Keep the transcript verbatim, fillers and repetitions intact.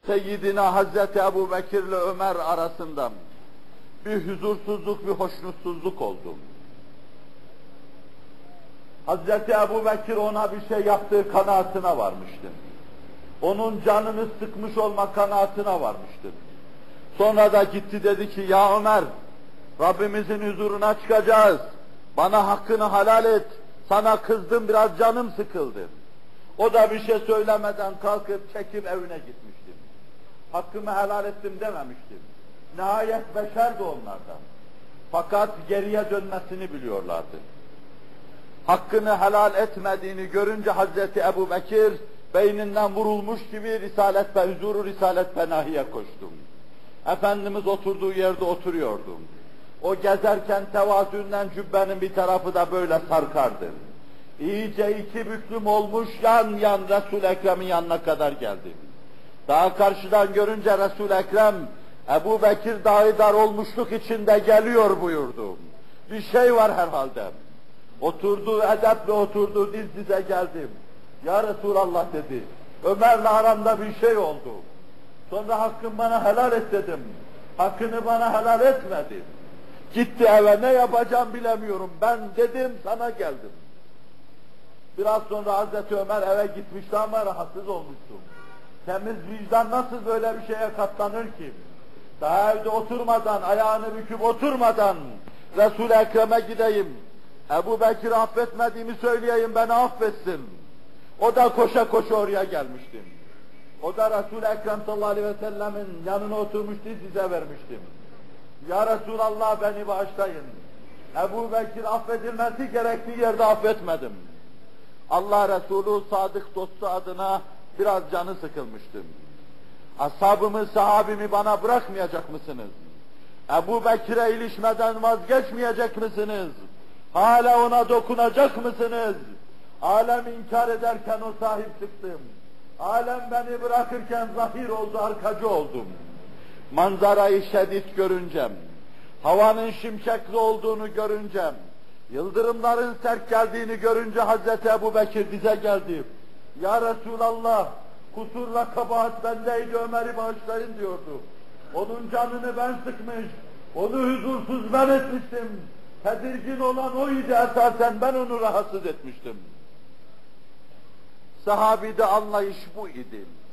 Seyyidina Hazreti Ebu Bekir ile Ömer arasında bir huzursuzluk, bir hoşnutsuzluk oldu. Hazreti Ebu Bekir ona bir şey yaptığı kanaatine varmıştı. Onun canını sıkmış olma kanaatine varmıştı. Sonra da gitti dedi ki, ya Ömer, Rabbimizin huzuruna çıkacağız. Bana hakkını helal et. Sana kızdım, biraz canım sıkıldı. O da bir şey söylemeden kalkıp çekip evine gitmiştim. Hakkımı helal ettim dememiştim. Nihayet beşerdi onlardan. Fakat geriye dönmesini biliyorlardı. Hakkını helal etmediğini görünce Hazreti Ebu Bekir beyninden vurulmuş gibi Risalet ve huzuru Risalet ve Nahi'ye koştum. Efendimiz oturduğu yerde oturuyordum. O gezerken tevazünden cübbenin bir tarafı da böyle sarkardı. İyice iki büklüm olmuş yan yan Resul-i Ekrem'in yanına kadar geldim. Daha karşıdan görünce Resul-i Ekrem, Ebu Bekir dahi dar olmuşluk içinde geliyor buyurdu. Bir şey var herhalde. Oturdu, edeple oturdu, diz dize geldim. Ya Resulallah dedi, Ömer'le aramda bir şey oldu. Sonra hakkını bana helal et dedim. Hakkını bana helal etmedi. Gitti eve, ne yapacağım bilemiyorum. Ben dedim, sana geldim. Biraz sonra Hazreti Ömer eve gitmişti ama rahatsız olmuştum. Temiz vicdan nasıl böyle bir şeye katlanır ki? Daha evde oturmadan, ayağını büküp oturmadan Resul-i Ekrem'e gideyim. Ebu Bekir'i affetmediğimi söyleyeyim, beni affetsin. O da koşa koşa oraya gelmiştim. O da Resul-i Ekrem sallallahu aleyhi ve sellemin yanına oturmuş, diz dize vermiştim. Ya Resulallah, beni bağışlayın. Ebu Bekir affedilmesi gerektiği yerde affetmedim. Allah Resulü sadık dostu adına biraz canı sıkılmıştım. Ashabımı, sahabimi bana bırakmayacak mısınız? Ebu Bekir'e ilişmeden vazgeçmeyecek misiniz? Hala ona dokunacak mısınız? Alem inkar ederken o sahip çıktım. Alem beni bırakırken zahir oldu, arkacı oldum. Manzarayı şiddet görüncem, havanın şimşekli olduğunu görüncem, yıldırımların sert geldiğini görünce Hazreti Ebu Bekir bize geldi. Ya Resulallah, kusurla kabahat bendeydi, Ömer'i bağışlayın diyordu. Onun canını ben sıkmış, onu huzursuz ben etmiştim. Tedirgin olan oydu esasen, ben onu rahatsız etmiştim. Sahabide anlayış bu idi.